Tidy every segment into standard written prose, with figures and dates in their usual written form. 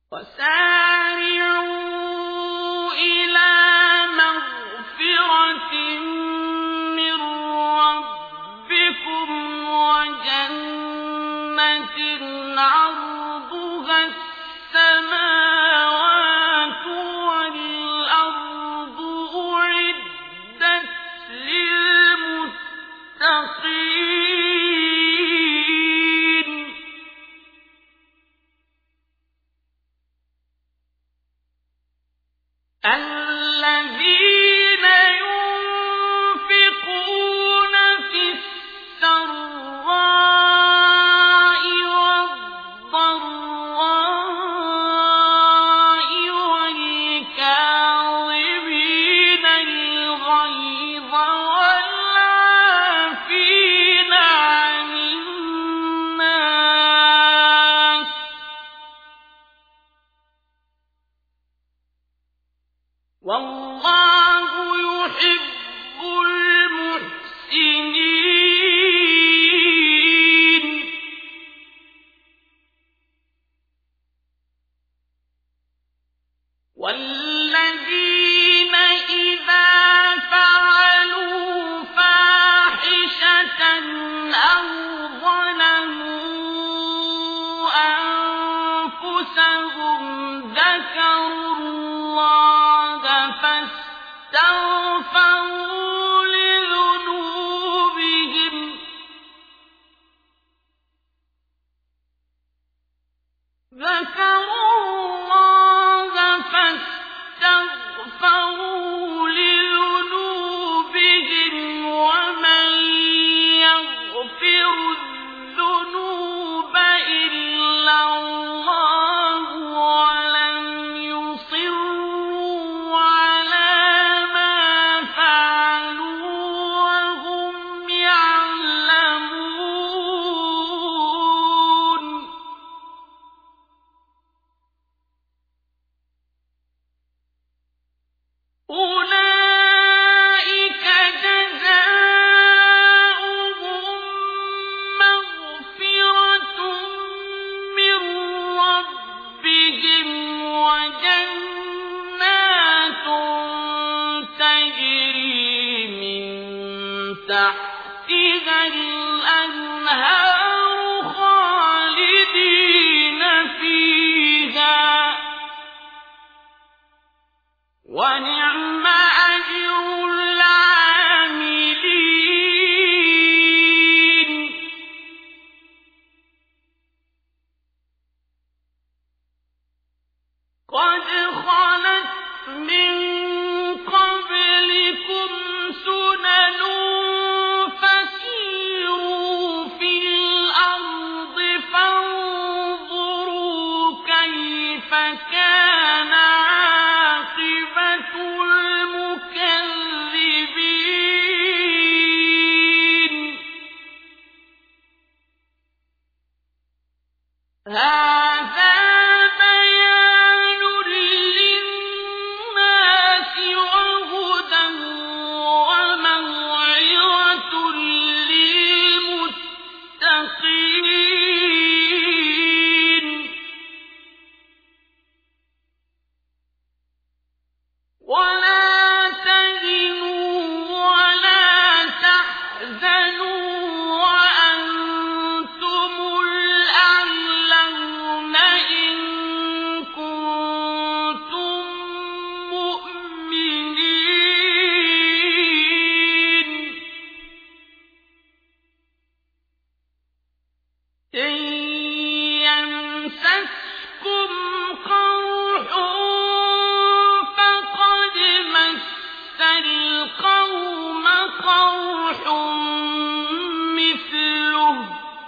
وسارعوا إلى مغفرة من ربكم وجنة عرضها السماوات والأرض أعدت للمتقين الذين ينفقون في السراء والضراء والكاظمين الغيظ والعافين عن الناس والله يحب المحسنين والذين إذا فعلوا فاحشة أو ظلموا أنفسهم ذكروا الله فاستغفروا لذنوبهم ومن يغفر الذنوب إلا الله ولم يصروا على ما فعلوا وهم يعلمون أولئك جزاؤهم مغفرة من ربهم وجنات تجري من تحتها الأنهار خالدين فيها ونعم أجر العاملين قد خلت من قبلكم سنن فسيروا في الأرض فانظروا كيف كان عاقبة المكذبين هذا بيان للناس وهدى وموعظة للمتقين ولا تهنوا ولا تحزنوا وأنتم الأعلون إن كنتم مؤمنين إن يمسسكم قرح فقد مس القوم قرح مثله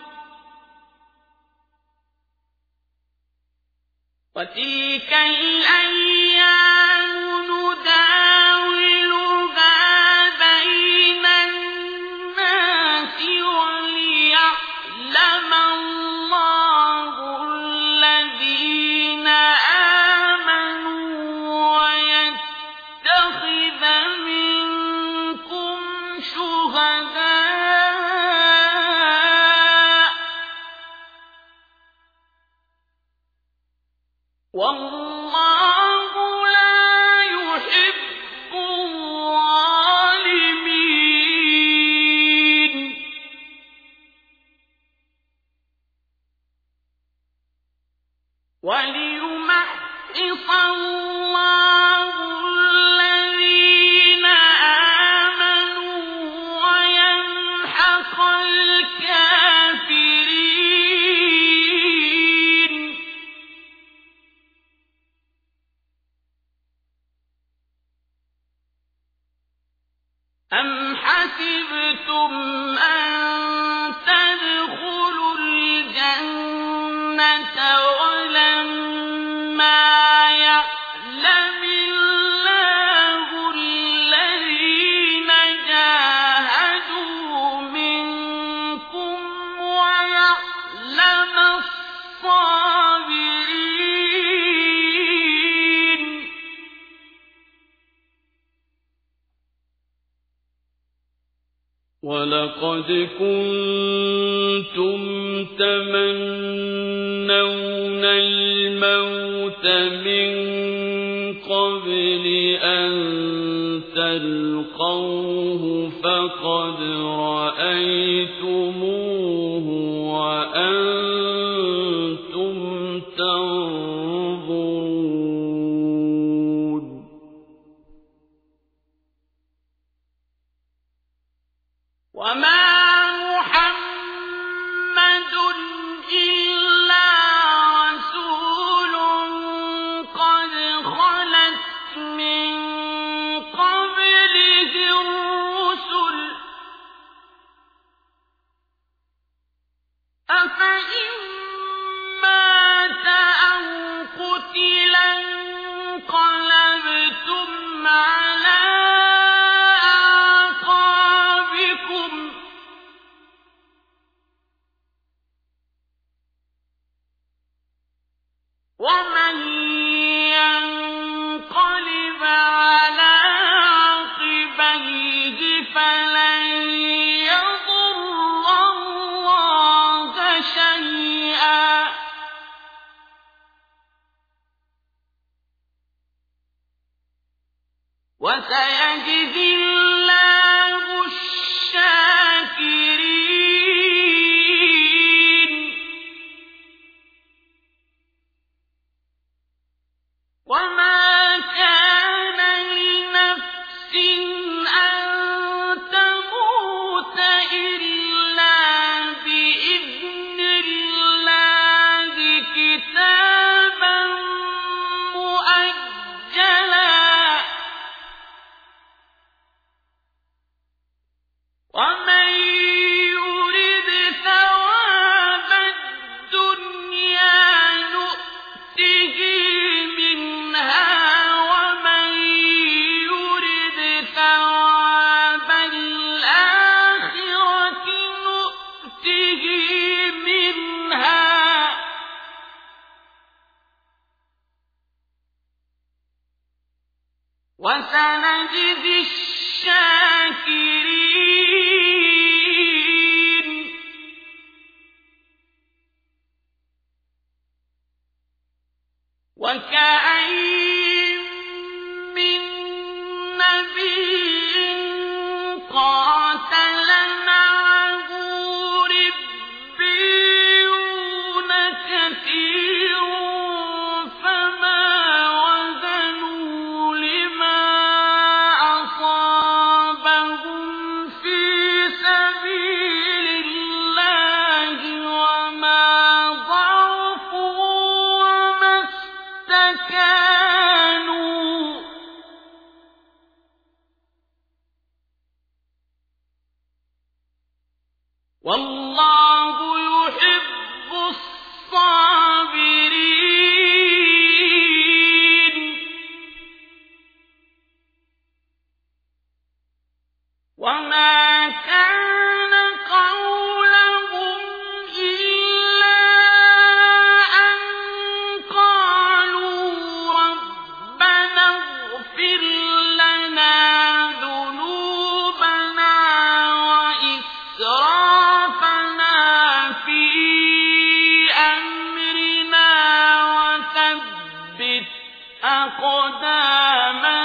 وتلك الأيام نداولها بين الناس وليعلم الله الذين آمنوا ويتخذ منكم شهداء والله لا يحب الظالمين وليمحص الله الذين آمنوا ويمحق الكافرين أم حسبتم أن تدخلوا الجنة ولما يعلم الله الذين جاهدوا منكم ويعلم الصابرين ولقد كنتم تمنون الموت من قبل أن تلقوه فقد رأيتموه وأنتم تنظرون وما محمد إلا رسول قد خلت من قبله الرسل أفإن مات أو قتلا انقلبتم على أعقابكم ومن ينقلب على عقبيه فلن يضر الله شيئا وسيجزي الله الشاكرين وما كان لنفس أن تموت إلا بإذن الله كتابا مؤجلا ومن يرد ثواب الدنيا نؤته منها ومن يرد ثواب الآخرة نؤته منها وسنجزي الشاكرين وكأين من نبي قاتل معه ربيون كثير فما وهنوا لما أصابهم في سبيل الله وما ضعفوا وما استكانوا والله يحب الصابرين وما كان قولهم إلا أن قالوا ثبت أقدامنا